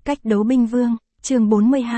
Cách đấu binh vương, chương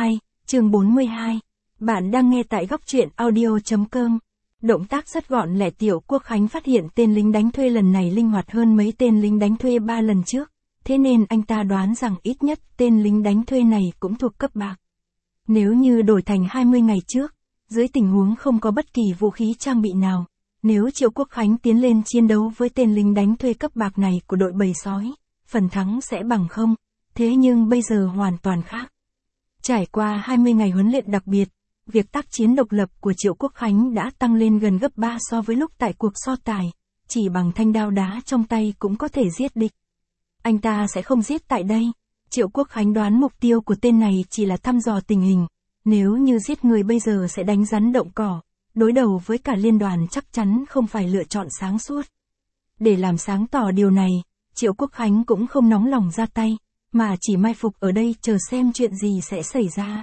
42. Bạn đang nghe tại góc truyện audio.com. Động tác rất gọn lẹ, Triệu Quốc Khánh phát hiện tên lính đánh thuê lần này linh hoạt hơn mấy tên lính đánh thuê 3 lần trước, thế nên anh ta đoán rằng ít nhất tên lính đánh thuê này cũng thuộc cấp bạc. Nếu như đổi thành 20 ngày trước, dưới tình huống không có bất kỳ vũ khí trang bị nào, nếu Triệu Quốc Khánh tiến lên chiến đấu với tên lính đánh thuê cấp bạc này của đội bầy sói, phần thắng sẽ bằng không, thế nhưng bây giờ hoàn toàn khác. Trải qua 20 ngày huấn luyện đặc biệt, việc tác chiến độc lập của Triệu Quốc Khánh đã tăng lên gần gấp 3 so với lúc tại cuộc so tài, chỉ bằng thanh đao đá trong tay cũng có thể giết địch. Anh ta sẽ không giết tại đây, Triệu Quốc Khánh đoán mục tiêu của tên này chỉ là thăm dò tình hình, nếu như giết người bây giờ sẽ đánh rắn động cỏ, đối đầu với cả liên đoàn chắc chắn không phải lựa chọn sáng suốt. Để làm sáng tỏ điều này, Triệu Quốc Khánh cũng không nóng lòng ra tay, mà chỉ mai phục ở đây chờ xem chuyện gì sẽ xảy ra.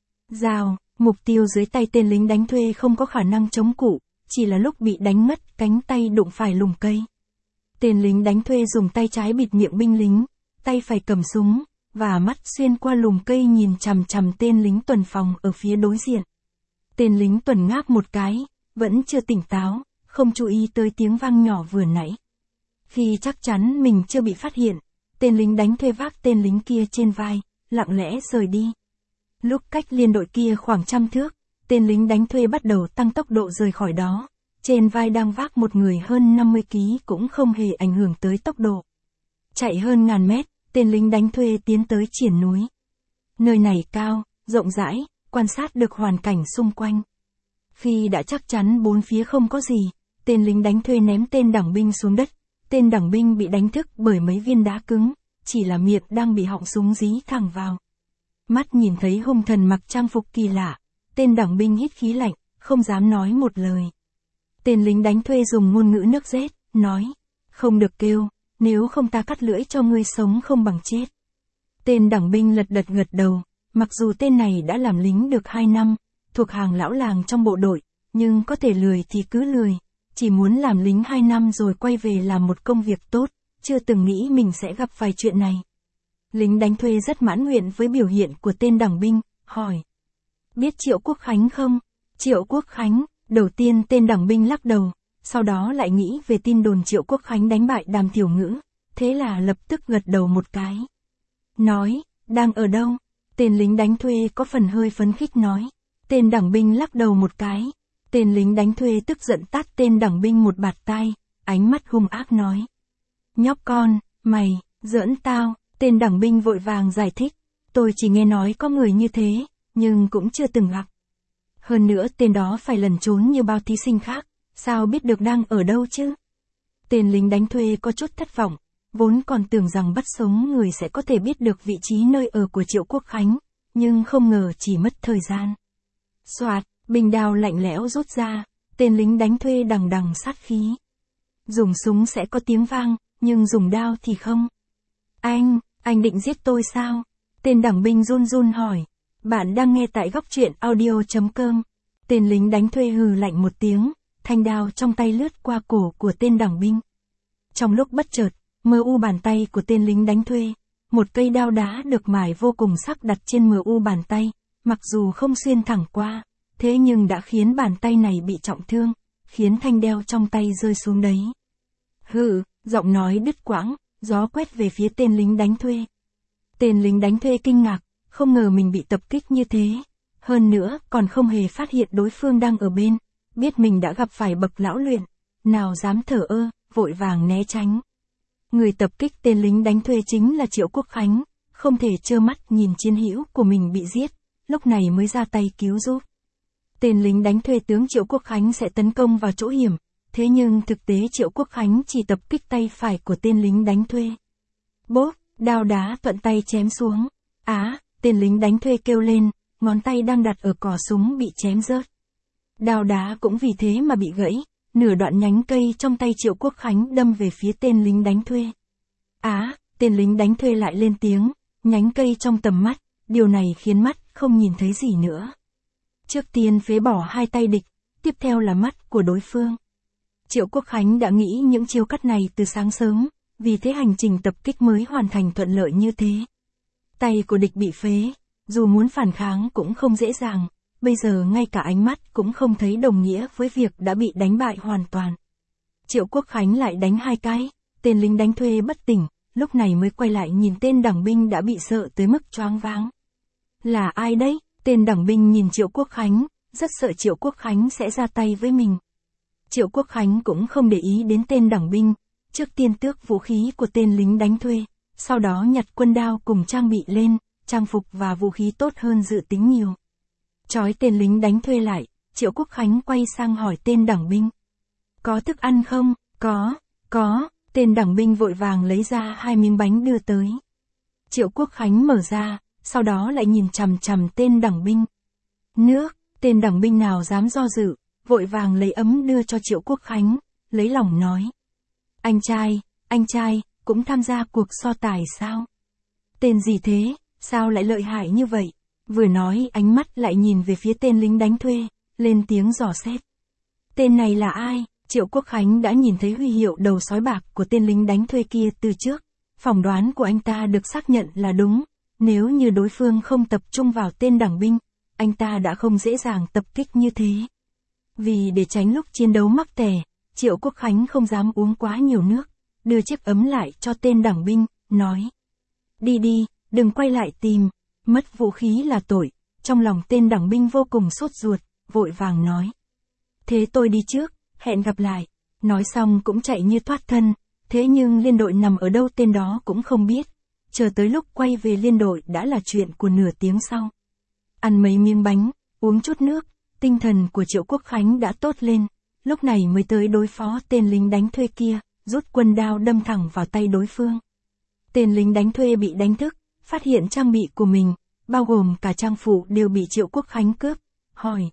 Rào, mục tiêu dưới tay tên lính đánh thuê không có khả năng chống cự, chỉ là lúc bị đánh mất cánh tay đụng phải lùm cây. Tên lính đánh thuê dùng tay trái bịt miệng binh lính, tay phải cầm súng, và mắt xuyên qua lùm cây nhìn chằm chằm tên lính tuần phòng ở phía đối diện. Tên lính tuần ngáp một cái, vẫn chưa tỉnh táo, không chú ý tới tiếng vang nhỏ vừa nãy. Khi chắc chắn mình chưa bị phát hiện, tên lính đánh thuê vác tên lính kia trên vai, lặng lẽ rời đi. Lúc cách liên đội kia khoảng 100 thước, tên lính đánh thuê bắt đầu tăng tốc độ rời khỏi đó. Trên vai đang vác một người hơn 50 kg cũng không hề ảnh hưởng tới tốc độ. Chạy hơn 1000 mét, tên lính đánh thuê tiến tới triển núi. Nơi này cao, rộng rãi, quan sát được hoàn cảnh xung quanh. Khi đã chắc chắn bốn phía không có gì, tên lính đánh thuê ném tên đẳng binh xuống đất. Tên đẳng binh bị đánh thức bởi mấy viên đá cứng, chỉ là miệng đang bị họng súng dí thẳng vào. Mắt nhìn thấy hung thần mặc trang phục kỳ lạ, tên đẳng binh hít khí lạnh, không dám nói một lời. Tên lính đánh thuê dùng ngôn ngữ nước rét, nói, không được kêu, nếu không ta cắt lưỡi cho ngươi sống không bằng chết. Tên đẳng binh gật đầu, mặc dù tên này đã làm lính được 2 năm, thuộc hàng lão làng trong bộ đội, nhưng có thể lười thì cứ lười. Chỉ muốn làm lính 2 năm rồi quay về làm một công việc tốt, chưa từng nghĩ mình sẽ gặp phải chuyện này. Lính đánh thuê rất mãn nguyện với biểu hiện của tên đẳng binh, hỏi. Biết Triệu Quốc Khánh không? Triệu Quốc Khánh, đầu tiên tên đẳng binh lắc đầu, sau đó lại nghĩ về tin đồn Triệu Quốc Khánh đánh bại Đàm Tiểu Ngữ, thế là lập tức gật đầu một cái. Nói, đang ở đâu? Tên lính đánh thuê có phần hơi phấn khích nói. Tên đẳng binh lắc đầu một cái. Tên lính đánh thuê tức giận tát tên đẳng binh một bạt tai, ánh mắt hung ác nói. Nhóc con, mày, giỡn tao, tên đẳng binh vội vàng giải thích. Tôi chỉ nghe nói có người như thế, nhưng cũng chưa từng gặp. Hơn nữa tên đó phải lẩn trốn như bao thí sinh khác, sao biết được đang ở đâu chứ? Tên lính đánh thuê có chút thất vọng, vốn còn tưởng rằng bắt sống người sẽ có thể biết được vị trí nơi ở của Triệu Quốc Khánh, nhưng không ngờ chỉ mất thời gian. Soạt. Bình đao lạnh lẽo rút ra, tên lính đánh thuê đằng đằng sát khí. Dùng súng sẽ có tiếng vang, nhưng dùng đao thì không. Anh định giết tôi sao? Tên đẳng binh run run hỏi. Bạn đang nghe tại góc truyện audio.com. Tên lính đánh thuê hừ lạnh một tiếng, thanh đao trong tay lướt qua cổ của tên đẳng binh. Trong lúc bất chợt, mờ u bàn tay của tên lính đánh thuê, một cây đao đá được mài vô cùng sắc đặt trên mờ u bàn tay, mặc dù không xuyên thẳng qua. Thế nhưng đã khiến bàn tay này bị trọng thương, khiến thanh đao trong tay rơi xuống đấy. Hừ, giọng nói đứt quãng, gió quét về phía tên lính đánh thuê. Tên lính đánh thuê kinh ngạc, không ngờ mình bị tập kích như thế. Hơn nữa, còn không hề phát hiện đối phương đang ở bên, biết mình đã gặp phải bậc lão luyện, nào dám thờ ơ, vội vàng né tránh. Người tập kích tên lính đánh thuê chính là Triệu Quốc Khánh, không thể trơ mắt nhìn chiến hữu của mình bị giết, lúc này mới ra tay cứu giúp. Tên lính đánh thuê tướng Triệu Quốc Khánh sẽ tấn công vào chỗ hiểm, thế nhưng thực tế Triệu Quốc Khánh chỉ tập kích tay phải của tên lính đánh thuê. Bốp, đao đá thuận tay chém xuống. Tên lính đánh thuê kêu lên, ngón tay đang đặt ở cò súng bị chém rớt. Đao đá cũng vì thế mà bị gãy, nửa đoạn nhánh cây trong tay Triệu Quốc Khánh đâm về phía tên lính đánh thuê. Tên lính đánh thuê lại lên tiếng, nhánh cây trong tầm mắt, điều này khiến mắt không nhìn thấy gì nữa. Trước tiên phế bỏ 2 tay địch, tiếp theo là mắt của đối phương. Triệu Quốc Khánh đã nghĩ những chiêu cắt này từ sáng sớm, vì thế hành trình tập kích mới hoàn thành thuận lợi như thế. Tay của địch bị phế, dù muốn phản kháng cũng không dễ dàng, bây giờ ngay cả ánh mắt cũng không thấy đồng nghĩa với việc đã bị đánh bại hoàn toàn. Triệu Quốc Khánh lại đánh 2 cái, tên lính đánh thuê bất tỉnh, lúc này mới quay lại nhìn tên đẳng binh đã bị sợ tới mức choáng váng. Là ai đấy? Tên đẳng binh nhìn Triệu Quốc Khánh, rất sợ Triệu Quốc Khánh sẽ ra tay với mình. Triệu Quốc Khánh cũng không để ý đến tên đẳng binh, trước tiên tước vũ khí của tên lính đánh thuê, sau đó nhặt quân đao cùng trang bị lên, trang phục và vũ khí tốt hơn dự tính nhiều. Trói tên lính đánh thuê lại, Triệu Quốc Khánh quay sang hỏi tên đẳng binh. Có thức ăn không? Có, tên đẳng binh vội vàng lấy ra 2 miếng bánh đưa tới. Triệu Quốc Khánh mở ra, sau đó lại nhìn chằm chằm tên đẳng binh. Nước, tên đẳng binh nào dám do dự, vội vàng lấy ấm đưa cho Triệu Quốc Khánh, lấy lòng nói. Anh trai, cũng tham gia cuộc so tài sao? Tên gì thế, sao lại lợi hại như vậy? Vừa nói ánh mắt lại nhìn về phía tên lính đánh thuê, lên tiếng dò xét. Tên này là ai? Triệu Quốc Khánh đã nhìn thấy huy hiệu đầu sói bạc của tên lính đánh thuê kia từ trước. Phỏng đoán của anh ta được xác nhận là đúng, nếu như đối phương không tập trung vào tên đẳng binh, anh ta đã không dễ dàng tập kích như thế. Vì để tránh lúc chiến đấu mắc tè, Triệu Quốc Khánh không dám uống quá nhiều nước, đưa chiếc ấm lại cho tên đẳng binh, nói. Đi, đừng quay lại tìm, mất vũ khí là tội. Trong lòng tên đẳng binh vô cùng sốt ruột, vội vàng nói. Thế tôi đi trước, hẹn gặp lại. Nói xong cũng chạy như thoát thân, thế nhưng liên đội nằm ở đâu tên đó cũng không biết. Chờ tới lúc quay về liên đội đã là chuyện của nửa tiếng sau. Ăn mấy miếng bánh, uống chút nước, tinh thần của Triệu Quốc Khánh đã tốt lên, lúc này mới tới đối phó tên lính đánh thuê kia, rút quân đao đâm thẳng vào tay đối phương. Tên lính đánh thuê bị đánh thức, phát hiện trang bị của mình, bao gồm cả trang phụ đều bị Triệu Quốc Khánh cướp, hỏi.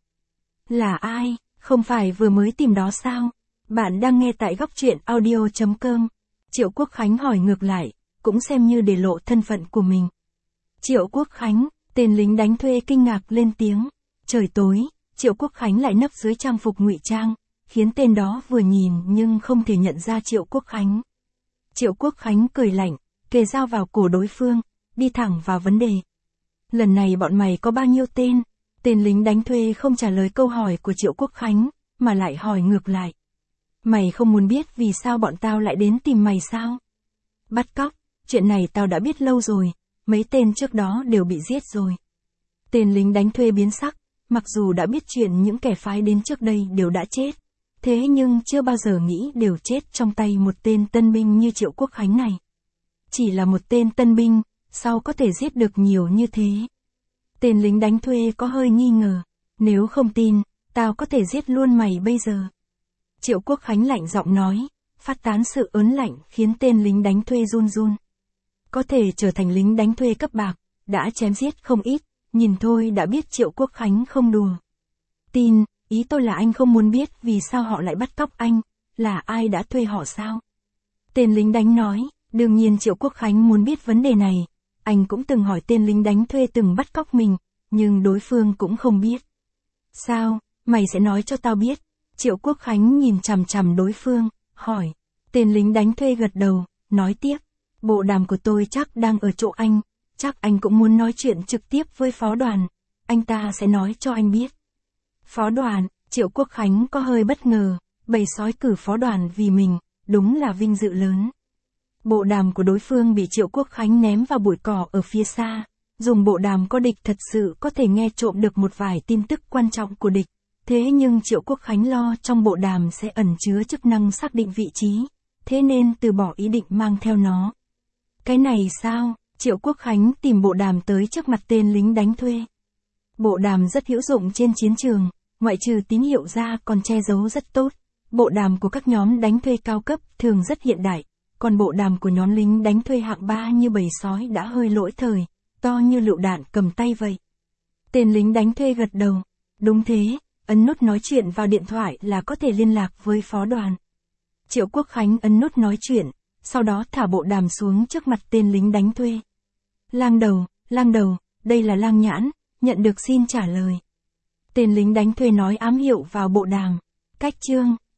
Là ai, không phải vừa mới tìm đó sao? Bạn đang nghe tại góc truyện audio.com. Triệu Quốc Khánh hỏi ngược lại, cũng xem như để lộ thân phận của mình. Triệu Quốc Khánh, tên lính đánh thuê kinh ngạc lên tiếng. Trời tối, Triệu Quốc Khánh lại nấp dưới trang phục ngụy trang, khiến tên đó vừa nhìn nhưng không thể nhận ra Triệu Quốc Khánh. Triệu Quốc Khánh cười lạnh, kề dao vào cổ đối phương, đi thẳng vào vấn đề. Lần này bọn mày có bao nhiêu tên? Tên lính đánh thuê không trả lời câu hỏi của Triệu Quốc Khánh, mà lại hỏi ngược lại. Mày không muốn biết vì sao bọn tao lại đến tìm mày sao? Bắt cóc, chuyện này tao đã biết lâu rồi, mấy tên trước đó đều bị giết rồi. Tên lính đánh thuê biến sắc, mặc dù đã biết chuyện những kẻ phái đến trước đây đều đã chết, thế nhưng chưa bao giờ nghĩ đều chết trong tay một tên tân binh như Triệu Quốc Khánh này. Chỉ là một tên tân binh, sao có thể giết được nhiều như thế? Tên lính đánh thuê có hơi nghi ngờ, nếu không tin, tao có thể giết luôn mày bây giờ. Triệu Quốc Khánh lạnh giọng nói, phát tán sự ớn lạnh khiến tên lính đánh thuê run run. Có thể trở thành lính đánh thuê cấp bạc, đã chém giết không ít, nhìn thôi đã biết Triệu Quốc Khánh không đùa. Tin, ý tôi là anh không muốn biết vì sao họ lại bắt cóc anh, là ai đã thuê họ sao? Tên lính đánh nói, đương nhiên Triệu Quốc Khánh muốn biết vấn đề này, anh cũng từng hỏi tên lính đánh thuê từng bắt cóc mình, nhưng đối phương cũng không biết. Sao, mày sẽ nói cho tao biết? Triệu Quốc Khánh nhìn chằm chằm đối phương, hỏi. Tên lính đánh thuê gật đầu, nói tiếp. Bộ đàm của tôi chắc đang ở chỗ anh, chắc anh cũng muốn nói chuyện trực tiếp với phó đoàn, anh ta sẽ nói cho anh biết. Phó đoàn, Triệu Quốc Khánh có hơi bất ngờ, bầy sói cử phó đoàn vì mình, đúng là vinh dự lớn. Bộ đàm của đối phương bị Triệu Quốc Khánh ném vào bụi cỏ ở phía xa, dùng bộ đàm có địch thật sự có thể nghe trộm được một vài tin tức quan trọng của địch, thế nhưng Triệu Quốc Khánh lo trong bộ đàm sẽ ẩn chứa chức năng xác định vị trí, thế nên từ bỏ ý định mang theo nó. Cái này sao? Triệu Quốc Khánh tìm bộ đàm tới trước mặt tên lính đánh thuê. Bộ đàm rất hữu dụng trên chiến trường, ngoại trừ tín hiệu ra còn che giấu rất tốt. Bộ đàm của các nhóm đánh thuê cao cấp thường rất hiện đại, còn bộ đàm của nhóm lính đánh thuê hạng 3 như bầy sói đã hơi lỗi thời, to như lựu đạn cầm tay vậy. Tên lính đánh thuê gật đầu. Đúng thế, ấn nút nói chuyện vào điện thoại là có thể liên lạc với phó đoàn. Triệu Quốc Khánh ấn nút nói chuyện, sau đó thả bộ đàm xuống trước mặt tên lính đánh thuê. Lang đầu, đây là Lang Nhãn, nhận được xin trả lời. Tên lính đánh thuê nói ám hiệu vào bộ đàm. Cách chương,